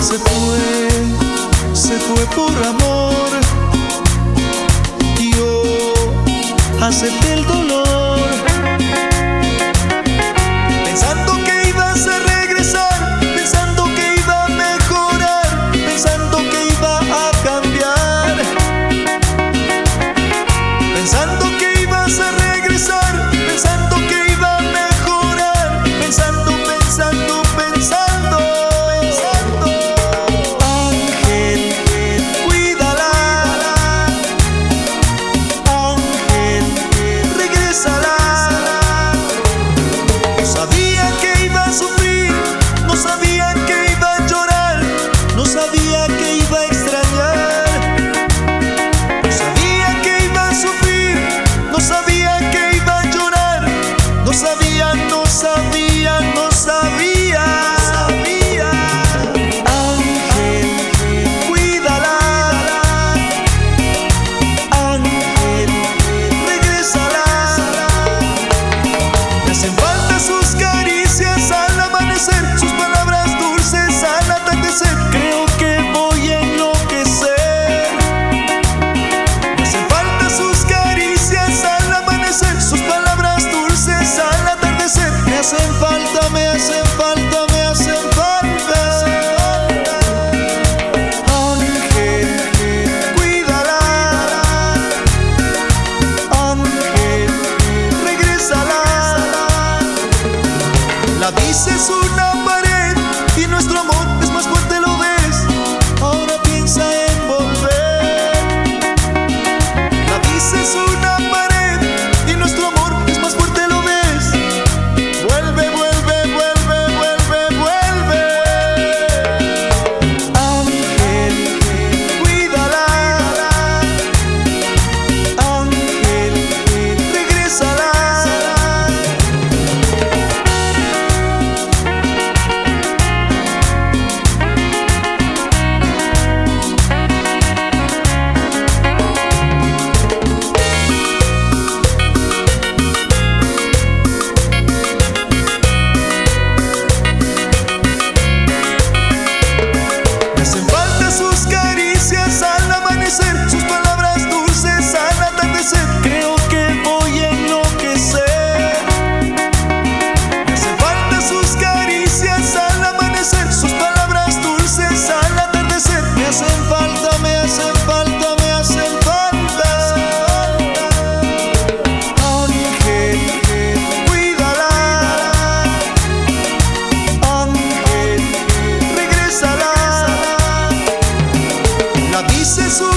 se fue por amor. Yo acepté el dolor, pensando que ibas a regresar, pensando que iba a mejorar, pensando que iba a cambiar, pensando que ibas a regresar, pensando que iba a mejorar, pensando, pensando, pensando. Ángel, cuídala. Ángel, regrésala. No sabía que iba a sufrir, no sabía que iba a llorar, no sabía que iba a extrañar, no sabía que iba a sufrir, no sabía que iba a llorar, no sabía, no sabía, no sabía. Ángel, cuídala. Ángel, regrésala. Me hacen falta sus caricias al amanecer, sus palabras dulces al atardecer. Creo que voy a enloquecer. Me hacen falta sus caricias al amanecer, sus palabras dulces al atardecer. Me hacen falta, me hacen falta, me hacen falta. Ángel, cuídala. Ángel, regrésala. La dices una pared y nuestro amor es más fuerte, lo ves. Ahora piensa en volver. La dices una pared y nuestro amor es más fuerte, lo ves. Vuelve, vuelve, vuelve, vuelve, vuelve. Ángel, cuídala. Ángel, regrésala. Me hacen falta sus caricias al amanecer, sus palabras dulces al atardecer. Creo que voy a enloquecer. Me hacen falta sus caricias al amanecer, sus palabras dulces al atardecer. Me hacen falta, me hacen falta, me hacen falta. Ángel, cuídala. Ángel, regrésala. La dices